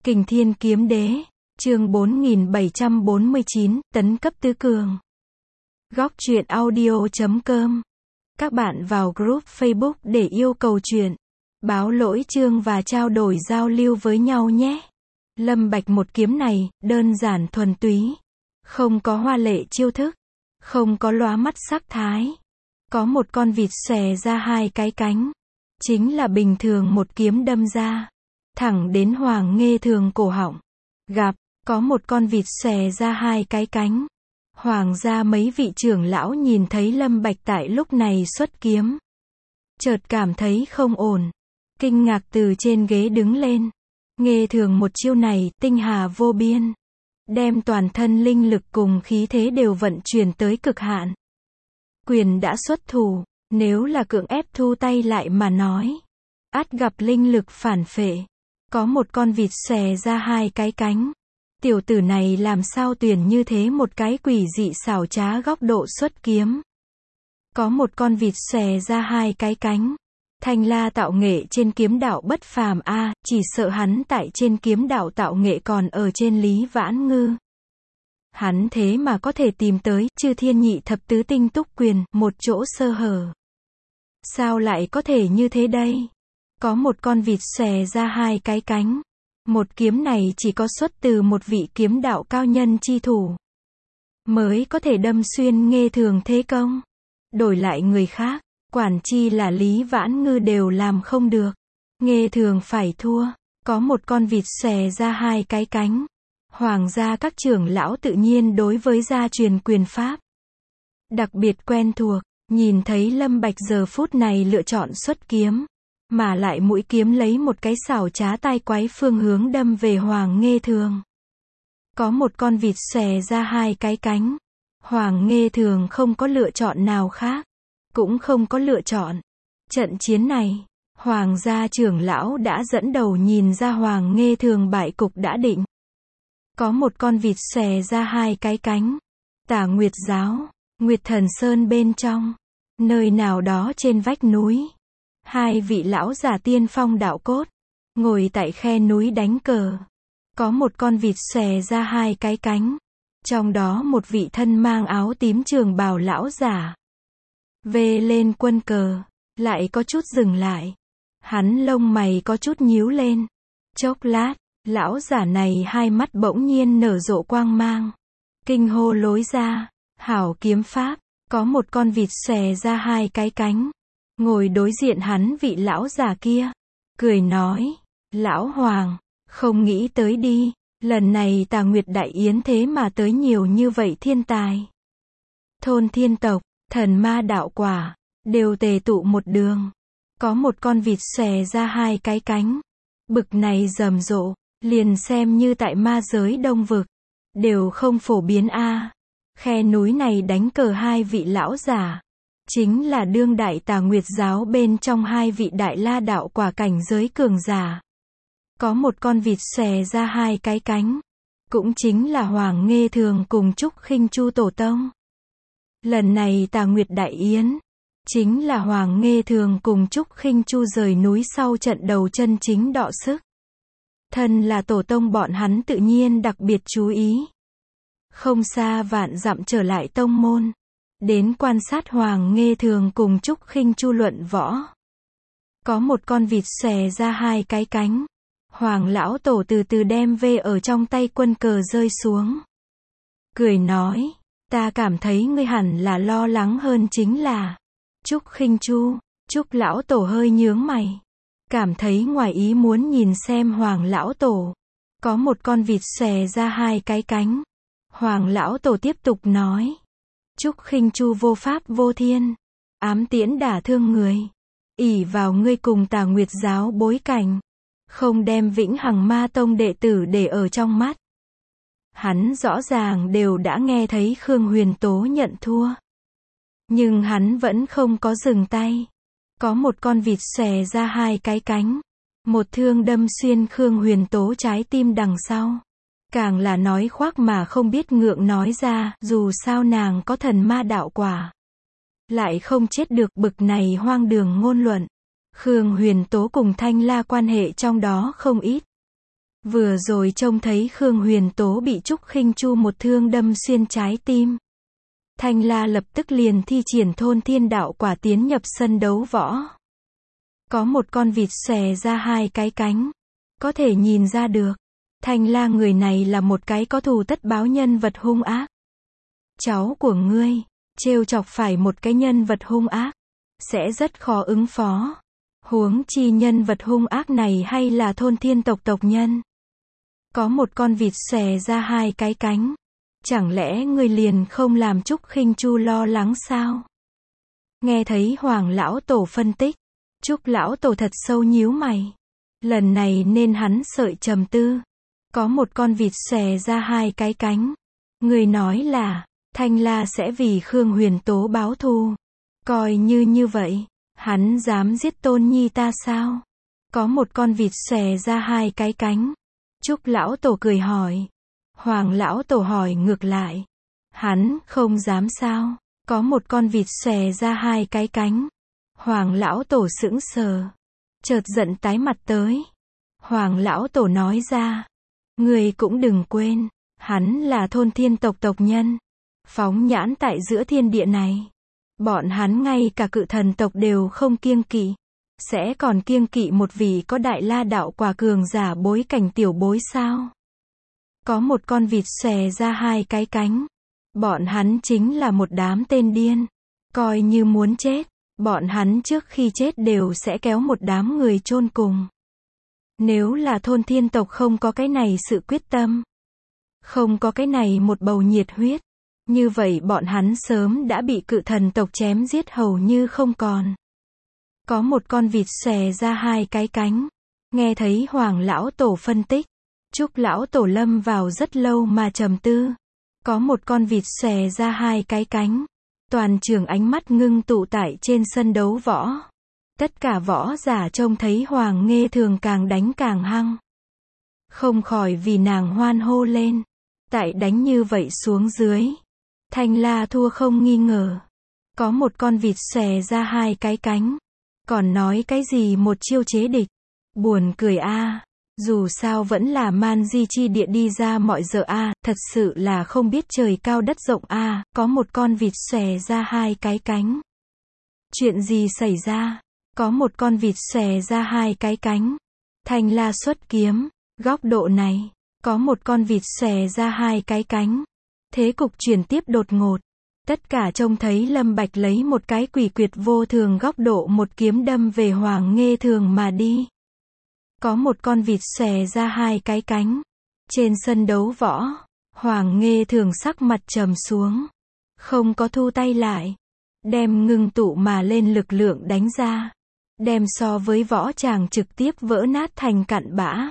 Kình Thiên Kiếm Đế, chương 4749, tấn cấp tứ cường. Góc truyện audio.com. Các bạn vào group Facebook để yêu cầu truyện, báo lỗi chương và trao đổi giao lưu với nhau nhé. Lâm Bạch một kiếm này, đơn giản thuần túy. Không có hoa lệ chiêu thức. Không có lóa mắt sắc thái. Có một con vịt xòe ra hai cái cánh. Chính là bình thường một kiếm đâm ra. Thẳng đến Hoàng Nghê Thường cổ họng. Gặp, có một con vịt xòe ra hai cái cánh. Hoàng gia mấy vị trưởng lão nhìn thấy Lâm Bạch tại lúc này xuất kiếm. Chợt cảm thấy không ổn. Kinh ngạc từ trên ghế đứng lên. Nghê Thường một chiêu này, tinh hà vô biên. Đem toàn thân linh lực cùng khí thế đều vận chuyển tới cực hạn. Quyền đã xuất thủ, nếu là cưỡng ép thu tay lại mà nói. Ắt gặp linh lực phản phệ. Có một con vịt xòe ra hai cái cánh. Tiểu tử này làm sao tuyển như thế một cái quỷ dị xảo trá góc độ xuất kiếm. Có một con vịt xòe ra hai cái cánh. Thanh La tạo nghệ trên kiếm đạo bất phàm a, chỉ sợ hắn tại trên kiếm đạo tạo nghệ còn ở trên Lý Vãn Ngư. Hắn thế mà có thể tìm tới Chư Thiên Nhị Thập Tứ Tinh Túc Quyền, một chỗ sơ hở. Sao lại có thể như thế đây? Có một con vịt xòe ra hai cái cánh. Một kiếm này chỉ có xuất từ một vị kiếm đạo cao nhân chi thủ. Mới có thể đâm xuyên Nghê Thường thế công. Đổi lại người khác, quản chi là Lý Vãn Ngư đều làm không được. Nghê Thường phải thua. Có một con vịt xòe ra hai cái cánh. Hoàng gia các trưởng lão tự nhiên đối với gia truyền quyền pháp đặc biệt quen thuộc. Nhìn thấy Lâm Bạch giờ phút này lựa chọn xuất kiếm. Mà lại mũi kiếm lấy một cái xảo trá tai quái phương hướng đâm về Hoàng Nghê Thường. Có một con vịt xòe ra hai cái cánh. Hoàng Nghê Thường không có lựa chọn nào khác. Cũng không có lựa chọn. Trận chiến này, Hoàng gia trưởng lão đã dẫn đầu nhìn ra Hoàng Nghê Thường bại cục đã định. Có một con vịt xòe ra hai cái cánh. Tả Nguyệt giáo, Nguyệt Thần Sơn bên trong. Nơi nào đó trên vách núi. Hai vị lão giả tiên phong đạo cốt. Ngồi tại khe núi đánh cờ. Có một con vịt xòe ra hai cái cánh. Trong đó một vị thân mang áo tím trường bào lão giả. Vê lên quân cờ. Lại có chút dừng lại. Hắn lông mày có chút nhíu lên. Chốc lát, lão giả này hai mắt bỗng nhiên nở rộ quang mang. Kinh hô lối ra. Hảo kiếm pháp. Có một con vịt xòe ra hai cái cánh. Ngồi đối diện hắn vị lão già kia. Cười nói. Lão Hoàng. Không nghĩ tới đi. Lần này Tà Nguyệt Đại Yến thế mà tới nhiều như vậy thiên tài. Thôn thiên tộc, thần ma đạo quả. Đều tề tụ một đường. Có một con vịt xòe ra hai cái cánh. Bực này rầm rộ. Liền xem như tại ma giới đông vực. Đều không phổ biến a. Khe núi này đánh cờ hai vị lão giả. Chính là đương đại Tà Nguyệt giáo bên trong hai vị đại la đạo quả cảnh giới cường giả. Có một con vịt xòe ra hai cái cánh. Cũng chính là Hoàng Nghê Thường cùng Trúc Khinh Chu tổ tông. Lần này Tà Nguyệt Đại Yến. Chính là Hoàng Nghê Thường cùng Trúc Khinh Chu rời núi sau trận đầu chân chính đọ sức. Thân là tổ tông bọn hắn tự nhiên đặc biệt chú ý. Không xa vạn dặm trở lại tông môn. Đến quan sát Hoàng Nghê Thường cùng Trúc Khinh Chu luận võ. Có một con vịt xòe ra hai cái cánh. Hoàng lão tổ từ từ đem vê ở trong tay quân cờ rơi xuống. Cười nói. Ta cảm thấy ngươi hẳn là lo lắng hơn chính là Trúc Khinh Chu. Trúc lão tổ hơi nhướng mày. Cảm thấy ngoài ý muốn nhìn xem Hoàng lão tổ. Có một con vịt xòe ra hai cái cánh. Hoàng lão tổ tiếp tục nói. Trúc Khinh Chu vô pháp vô thiên. Ám tiễn đả thương người. Ỷ vào ngươi cùng Tà Nguyệt giáo bối cảnh. Không đem Vĩnh Hằng Ma Tông đệ tử để ở trong mắt. Hắn rõ ràng đều đã nghe thấy Khương Huyền Tố nhận thua. Nhưng hắn vẫn không có dừng tay. Có một con vịt xòe ra hai cái cánh. Một thương đâm xuyên Khương Huyền Tố trái tim đằng sau. Càng là nói khoác mà không biết ngượng nói ra, dù sao nàng có thần ma đạo quả. Lại không chết được bực này hoang đường ngôn luận. Khương Huyền Tố cùng Thanh La quan hệ trong đó không ít. Vừa rồi trông thấy Khương Huyền Tố bị Trúc Khinh Chu một thương đâm xuyên trái tim. Thanh La lập tức liền thi triển thôn thiên đạo quả tiến nhập sân đấu võ. Có một con vịt xòe ra hai cái cánh. Có thể nhìn ra được. Thanh La người này là một cái có thù tất báo nhân vật hung ác. Cháu của ngươi, trêu chọc phải một cái nhân vật hung ác, sẽ rất khó ứng phó. Huống chi nhân vật hung ác này hay là thôn thiên tộc tộc nhân. Có một con vịt xòe ra hai cái cánh. Chẳng lẽ ngươi liền không làm Trúc Khinh Chu lo lắng sao? Nghe thấy Hoàng lão tổ phân tích, Trúc lão tổ thật sâu nhíu mày. Lần này nên hắn sợi trầm tư. Có một con vịt xòe ra hai cái cánh. Người nói là, Thanh La sẽ vì Khương Huyền Tố báo thù. Coi như vậy, hắn dám giết Tôn Nhi ta sao? Có một con vịt xòe ra hai cái cánh. Trúc lão tổ cười hỏi. Hoàng lão tổ hỏi ngược lại. Hắn không dám sao? Có một con vịt xòe ra hai cái cánh. Hoàng lão tổ sững sờ. Chợt giận tái mặt tới. Hoàng lão tổ nói ra. Người cũng đừng quên. Hắn là thôn thiên tộc tộc nhân. Phóng nhãn tại giữa thiên địa này. Bọn hắn ngay cả cự thần tộc đều không kiêng kỵ. Sẽ còn kiêng kỵ một vị có đại la đạo quả cường giả bối cảnh tiểu bối sao? Có một con vịt xòe ra hai cái cánh. Bọn hắn chính là một đám tên điên. Coi như muốn chết, bọn hắn trước khi chết đều sẽ kéo một đám người chôn cùng. Nếu là thôn thiên tộc không có cái này sự quyết tâm, không có cái này một bầu nhiệt huyết, như vậy bọn hắn sớm đã bị cự thần tộc chém giết hầu như không còn. Có một con vịt xòe ra hai cái cánh. Nghe thấy Hoàng lão tổ phân tích, Trúc lão tổ lâm vào rất lâu mà trầm tư. Có một con vịt xòe ra hai cái cánh. Toàn trường ánh mắt ngưng tụ tại trên sân đấu võ. Tất cả võ giả trông thấy Hoàng Nghê Thường càng đánh càng hăng. Không khỏi vì nàng hoan hô lên. Tại đánh như vậy xuống dưới, Thanh La thua không nghi ngờ. Có một con vịt xòe ra hai cái cánh. Còn nói cái gì một chiêu chế địch. Buồn cười a. Dù sao vẫn là man di chi địa đi ra mọi giờ a. Thật sự là không biết trời cao đất rộng a. Có một con vịt xòe ra hai cái cánh. Chuyện gì xảy ra? Có một con vịt xòe ra hai cái cánh. Thanh La xuất kiếm. Góc độ này. Có một con vịt xòe ra hai cái cánh. Thế cục chuyển tiếp đột ngột. Tất cả trông thấy Lâm Bạch lấy một cái quỷ quyệt vô thường góc độ một kiếm đâm về Hoàng Nghê Thường mà đi. Có một con vịt xòe ra hai cái cánh. Trên sân đấu võ, Hoàng Nghê Thường sắc mặt trầm xuống. Không có thu tay lại. Đem ngưng tụ mà lên lực lượng đánh ra. Đem so với võ tràng trực tiếp vỡ nát thành cặn bã.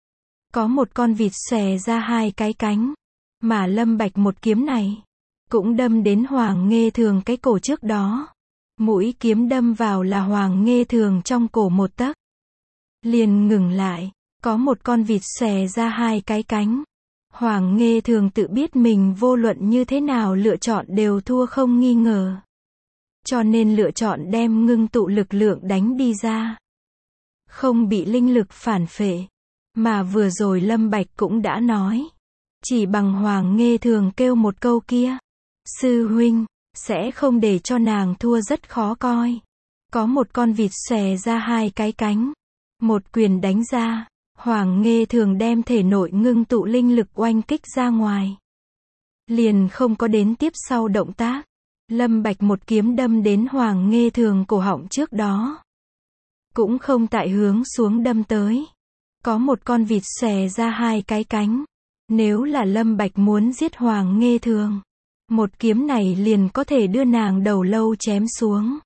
Có một con vịt xòe ra hai cái cánh. Mà Lâm Bạch một kiếm này cũng đâm đến Hoàng Nghê Thường cái cổ trước đó. Mũi kiếm đâm vào là Hoàng Nghê Thường trong cổ một tấc. Liền ngừng lại. Có một con vịt xòe ra hai cái cánh. Hoàng Nghê Thường tự biết mình vô luận như thế nào lựa chọn đều thua không nghi ngờ. Cho nên lựa chọn đem ngưng tụ lực lượng đánh đi ra. Không bị linh lực phản phệ. Mà vừa rồi Lâm Bạch cũng đã nói. Chỉ bằng Hoàng Nghê Thường kêu một câu kia. Sư huynh, sẽ không để cho nàng thua rất khó coi. Có một con vịt xòe ra hai cái cánh. Một quyền đánh ra. Hoàng Nghê Thường đem thể nội ngưng tụ linh lực oanh kích ra ngoài. Liền không có đến tiếp sau động tác. Lâm Bạch một kiếm đâm đến Hoàng Nghê Thường cổ họng trước đó. Cũng không tại hướng xuống đâm tới. Có một con vịt xòe ra hai cái cánh. Nếu là Lâm Bạch muốn giết Hoàng Nghê Thường, một kiếm này liền có thể đưa nàng đầu lâu chém xuống.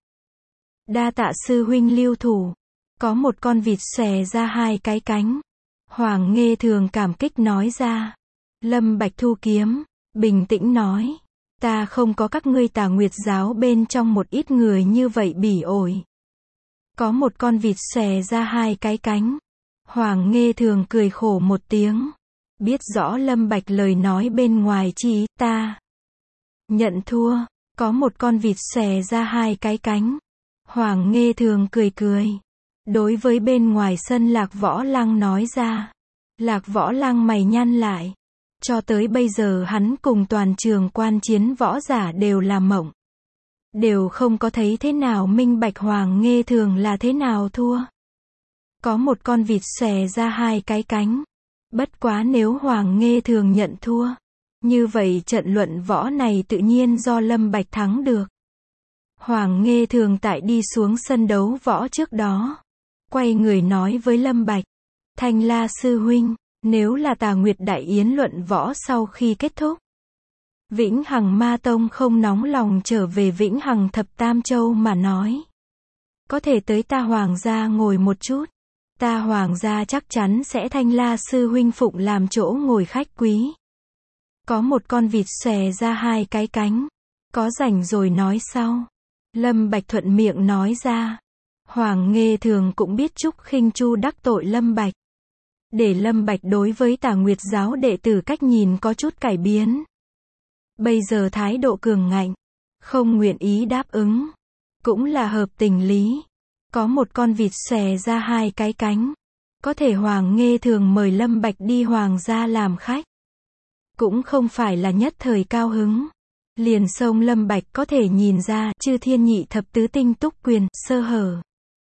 Đa tạ sư huynh lưu thủ. Có một con vịt xòe ra hai cái cánh. Hoàng Nghê Thường cảm kích nói ra. Lâm Bạch thu kiếm, bình tĩnh nói. Ta không có các ngươi Tà Nguyệt giáo bên trong một ít người như vậy bỉ ổi. Có một con vịt xòe ra hai cái cánh. Hoàng Nghê Thường cười khổ một tiếng. Biết rõ Lâm Bạch lời nói bên ngoài chi, ta nhận thua. Có một con vịt xòe ra hai cái cánh. Hoàng Nghê Thường cười cười. Đối với bên ngoài sân Lạc Võ Lăng nói ra. Lạc Võ Lăng mày nhăn lại. Cho tới bây giờ hắn cùng toàn trường quan chiến võ giả đều là mộng. Đều không có thấy thế nào minh bạch Hoàng Nghê Thường là thế nào thua. Có một con vịt xòe ra hai cái cánh. Bất quá nếu Hoàng Nghê Thường nhận thua, như vậy trận luận võ này tự nhiên do Lâm Bạch thắng được. Hoàng Nghê Thường tại đi xuống sân đấu võ trước đó, quay người nói với Lâm Bạch, Thanh La sư huynh, nếu là Tà Nguyệt Đại Yến luận võ sau khi kết thúc, Vĩnh Hằng Ma Tông không nóng lòng trở về Vĩnh Hằng Thập Tam Châu mà nói, có thể tới ta Hoàng gia ngồi một chút, ta Hoàng gia chắc chắn sẽ Thanh La sư huynh phụng làm chỗ ngồi khách quý. Có một con vịt xòe ra hai cái cánh, có rảnh rồi nói sau. Lâm Bạch thuận miệng nói ra. Hoàng Nghê Thường cũng biết Trúc Khinh Chu đắc tội Lâm Bạch, để Lâm Bạch đối với Tà Nguyệt giáo đệ tử cách nhìn có chút cải biến. Bây giờ thái độ cường ngạnh, không nguyện ý đáp ứng, cũng là hợp tình lý. Có một con vịt xòe ra hai cái cánh, có thể Hoàng Nghê Thường mời Lâm Bạch đi Hoàng gia làm khách, cũng không phải là nhất thời cao hứng. Liền xông Lâm Bạch có thể nhìn ra, Chư Thiên Nhị Thập Tứ Tinh Túc Quyền, sơ hở.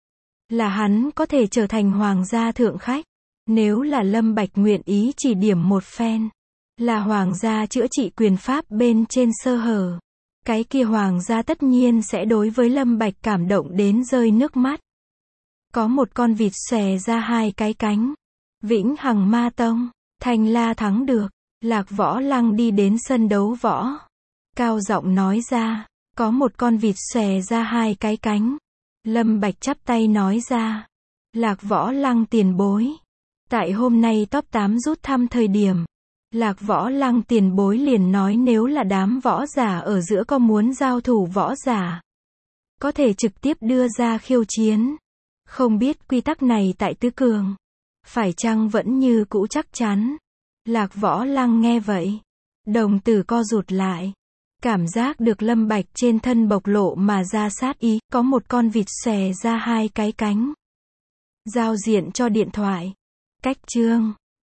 Là hắn có thể trở thành Hoàng gia thượng khách. Nếu là Lâm Bạch nguyện ý chỉ điểm một phen, là Hoàng gia chữa trị quyền pháp bên trên sơ hở, cái kia Hoàng gia tất nhiên sẽ đối với Lâm Bạch cảm động đến rơi nước mắt. Có một con vịt xòe ra hai cái cánh. Vĩnh Hằng Ma Tông, Thanh La thắng được. Lạc Võ Lăng đi đến sân đấu võ, cao giọng nói ra, có một con vịt xòe ra hai cái cánh. Lâm Bạch chắp tay nói ra, Lạc Võ Lăng tiền bối. Tại hôm nay top 8 rút thăm thời điểm, Lạc Võ Lăng tiền bối liền nói nếu là đám võ giả ở giữa có muốn giao thủ võ giả, có thể trực tiếp đưa ra khiêu chiến. Không biết quy tắc này tại tứ cường, phải chăng vẫn như cũ chắc chắn. Lạc Võ Lăng nghe vậy, đồng tử co rụt lại. Cảm giác được Lâm Bạch trên thân bộc lộ mà ra sát ý, có một con vịt xòe ra hai cái cánh. Giao diện cho điện thoại. Cách chương